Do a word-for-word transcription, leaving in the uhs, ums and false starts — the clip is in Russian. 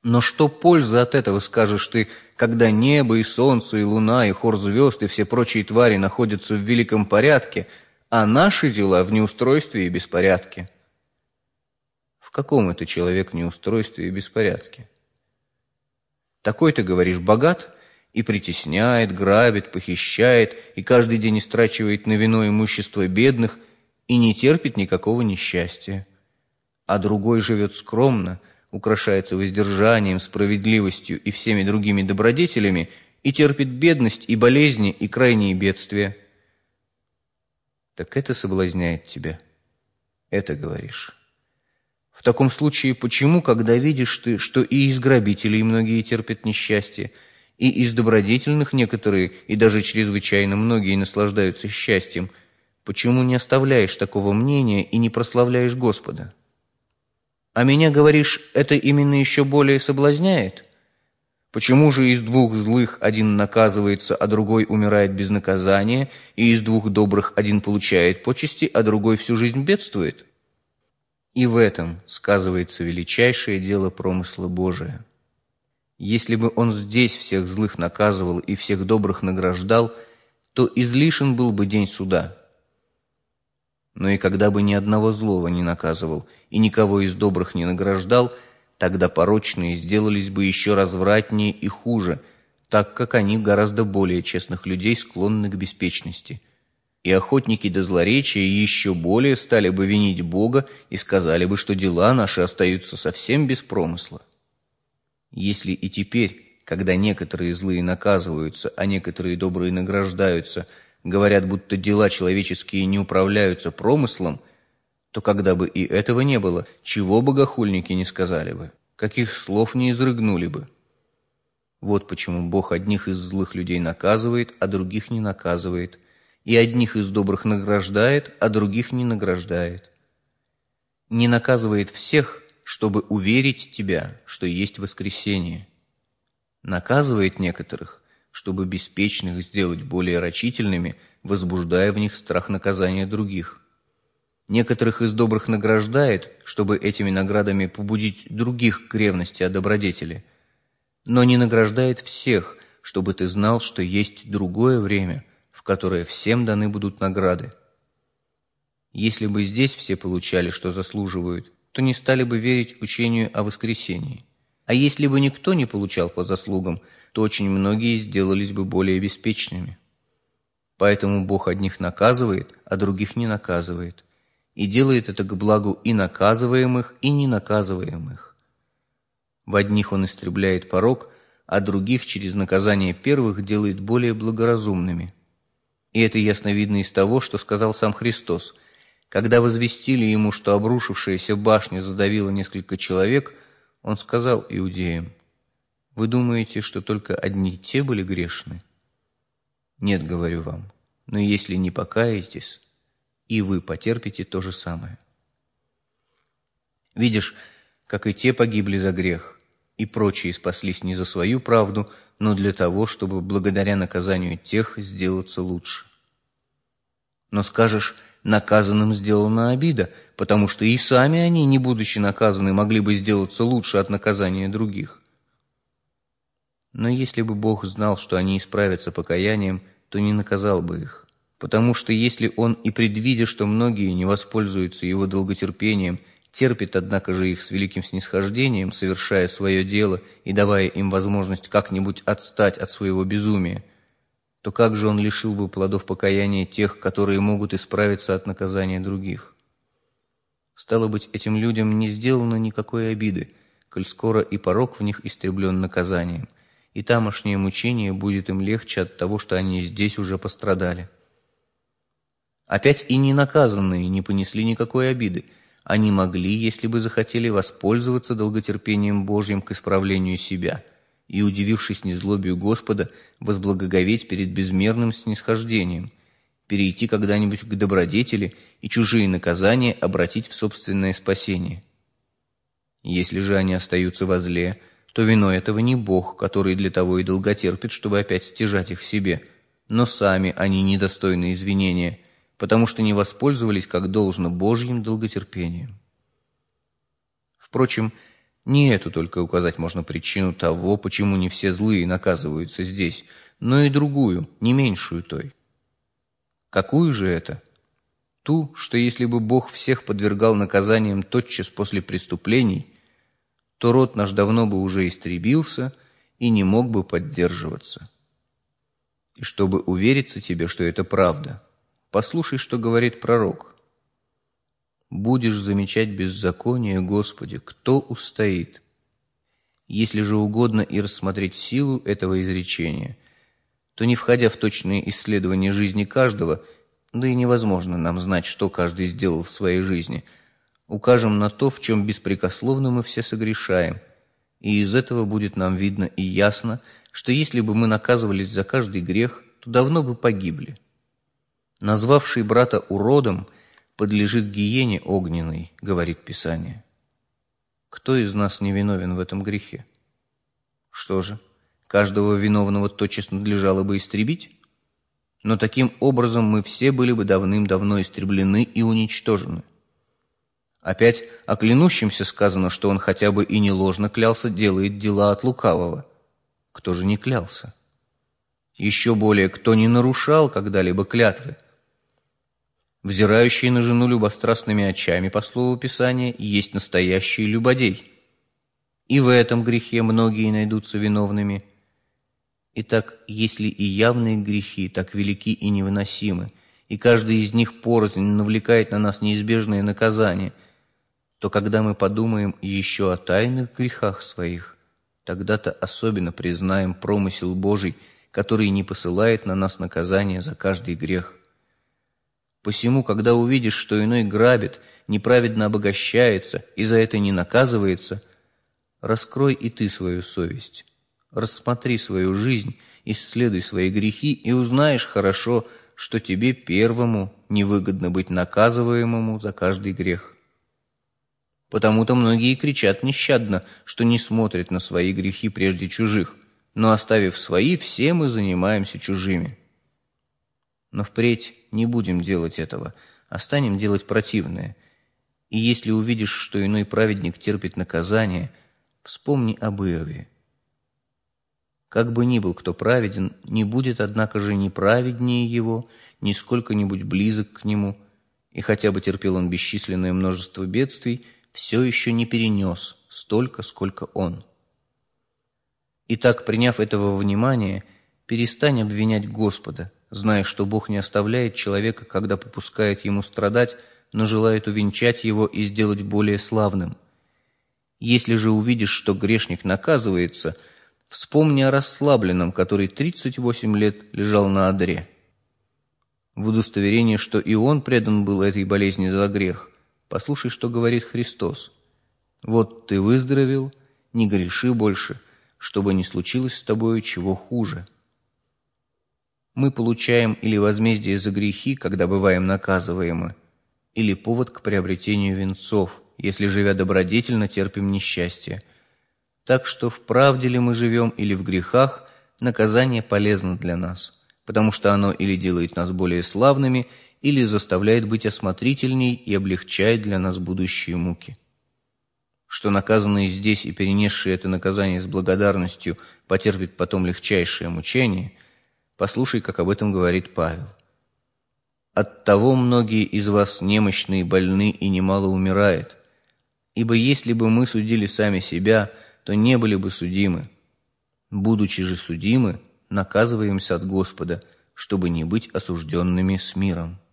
Но что пользы от этого, скажешь ты, когда небо и солнце, и луна, и хор звезд, и все прочие твари находятся в великом порядке, а наши дела в неустройстве и беспорядке? В каком это человек неустройстве и беспорядке? Такой, ты говоришь, богат и притесняет, грабит, похищает, и каждый день истрачивает на вино имущество бедных, и не терпит никакого несчастья. А другой живет скромно, украшается воздержанием, справедливостью и всеми другими добродетелями, и терпит бедность и болезни и крайние бедствия. Так это соблазняет тебя. Это говоришь. В таком случае, почему, когда видишь ты, что и из грабителей многие терпят несчастье, и из добродетельных некоторые, и даже чрезвычайно многие наслаждаются счастьем, почему не оставляешь такого мнения и не прославляешь Господа? А меня, говоришь, это именно еще более соблазняет? Почему же из двух злых один наказывается, а другой умирает без наказания, и из двух добрых один получает почести, а другой всю жизнь бедствует? И в этом сказывается величайшее дело промысла Божия. Если бы он здесь всех злых наказывал и всех добрых награждал, то излишен был бы день суда. Но и когда бы ни одного злого не наказывал и никого из добрых не награждал, тогда порочные сделались бы еще развратнее и хуже, так как они гораздо более честных людей склонны к беспечности. И охотники до злоречия еще более стали бы винить Бога и сказали бы, что дела наши остаются совсем без промысла. Если и теперь, когда некоторые злые наказываются, а некоторые добрые награждаются, говорят, будто дела человеческие не управляются промыслом, то когда бы и этого не было, чего богохульники не сказали бы, каких слов не изрыгнули бы. Вот почему Бог одних из злых людей наказывает, а других не наказывает, и одних из добрых награждает, а других не награждает. Не наказывает всех, чтобы уверить тебя, что есть воскресение. Наказывает некоторых, чтобы беспечных сделать более рачительными, возбуждая в них страх наказания других. Некоторых из добрых награждает, чтобы этими наградами побудить других к ревности о добродетели, но не награждает всех, чтобы ты знал, что есть другое время, в которое всем даны будут награды. Если бы здесь все получали, что заслуживают, то не стали бы верить учению о воскресении. А если бы никто не получал по заслугам, то очень многие сделались бы более беспечными. Поэтому Бог одних наказывает, а других не наказывает, и делает это к благу и наказываемых, и ненаказываемых. В одних Он истребляет порок, а других через наказание первых делает более благоразумными. И это ясно видно из того, что сказал сам Христос. Когда возвестили Ему, что обрушившаяся башня задавила несколько человек, Он сказал иудеям: «Вы думаете, что только одни те были грешны? Нет, говорю вам, но если не покаетесь, и вы потерпите то же самое». Видишь, как и те погибли за грех, и прочие спаслись не за свою правду, но для того, чтобы благодаря наказанию тех сделаться лучше. Но скажешь, наказанным сделана обида, потому что и сами они, не будучи наказаны, могли бы сделаться лучше от наказания других. Но если бы Бог знал, что они исправятся покаянием, то не наказал бы их, потому что если Он и предвидя, что многие не воспользуются Его долготерпением, терпит, однако же, их с великим снисхождением, совершая свое дело и давая им возможность как-нибудь отстать от своего безумия, то как же Он лишил бы плодов покаяния тех, которые могут исправиться от наказания других? Стало быть, этим людям не сделано никакой обиды, коль скоро и порок в них истреблен наказанием, и тамошнее мучение будет им легче от того, что они здесь уже пострадали. Опять и ненаказанные не понесли никакой обиды. Они могли, если бы захотели, воспользоваться долготерпением Божьим к исправлению себя и, удивившись незлобию Господа, возблагоговеть перед безмерным снисхождением, перейти когда-нибудь к добродетели и чужие наказания обратить в собственное спасение. Если же они остаются во зле, то виной этого не Бог, который для того и долготерпит, чтобы опять стяжать их в себе, но сами они недостойны извинения, потому что не воспользовались как должно Божьим долготерпением. Впрочем, Не эту только указать можно причину того, почему не все злые наказываются здесь, но и другую, не меньшую той. Какую же это? Ту, что если бы Бог всех подвергал наказаниям тотчас после преступлений, то род наш давно бы уже истребился и не мог бы поддерживаться. И чтобы увериться тебе, что это правда, послушай, что говорит пророк. «Будешь замечать беззаконие, Господи, кто устоит?» Если же угодно и рассмотреть силу этого изречения, то, не входя в точные исследования жизни каждого, да и невозможно нам знать, что каждый сделал в своей жизни, укажем на то, в чем беспрекословно мы все согрешаем, и из этого будет нам видно и ясно, что если бы мы наказывались за каждый грех, то давно бы погибли. Назвавший брата уродом подлежит гиене огненной, говорит Писание. Кто из нас не виновен в этом грехе? Что же, каждого виновного тотчас надлежало бы истребить? Но таким образом мы все были бы давным-давно истреблены и уничтожены. Опять о клянущемся сказано, что он хотя бы и не ложно клялся, делает дела от лукавого. Кто же не клялся? Еще более, кто не нарушал когда-либо клятвы? Взирающий на жену любострастными очами, по слову Писания, есть настоящий любодей. И в этом грехе многие найдутся виновными. Итак, если и явные грехи так велики и невыносимы, и каждый из них порознь навлекает на нас неизбежное наказание, то когда мы подумаем еще о тайных грехах своих, тогда-то особенно признаем промысел Божий, который не посылает на нас наказание за каждый грех. Посему, когда увидишь, что иной грабит, неправедно обогащается и за это не наказывается, раскрой и ты свою совесть, рассмотри свою жизнь, исследуй свои грехи и узнаешь хорошо, что тебе первому невыгодно быть наказываемому за каждый грех. Потому-то многие кричат нещадно, что не смотрят на свои грехи прежде чужих, но оставив свои, все мы занимаемся чужими. Но впредь не будем делать этого, а станем делать противное. И если увидишь, что иной праведник терпит наказание, вспомни об Иове. Как бы ни был кто праведен, не будет, однако же, ни праведнее его, ни сколько-нибудь близок к нему, и хотя бы терпел он бесчисленное множество бедствий, все еще не перенес столько, сколько он. Итак, приняв этого во внимание, перестань обвинять Господа, зная, что Бог не оставляет человека, когда попускает ему страдать, но желает увенчать его и сделать более славным. Если же увидишь, что грешник наказывается, вспомни о расслабленном, который тридцать восемь лет лежал на одре. В удостоверение, что и он предан был этой болезни за грех, послушай, что говорит Христос. Вот ты выздоровел, не греши больше, чтобы не случилось с тобою чего хуже. Мы получаем или возмездие за грехи, когда бываем наказываемы, или повод к приобретению венцов, если, живя добродетельно, терпим несчастье. Так что в правде ли мы живем или в грехах, наказание полезно для нас, потому что оно или делает нас более славными, или заставляет быть осмотрительней и облегчает для нас будущие муки. Что наказанный здесь и перенесший это наказание с благодарностью потерпит потом легчайшее мучение, послушай, как об этом говорит Павел. «Оттого многие из вас немощны и больны, и немало умирает. Ибо если бы мы судили сами себя, то не были бы судимы. Будучи же судимы, наказываемся от Господа, чтобы не быть осужденными с миром».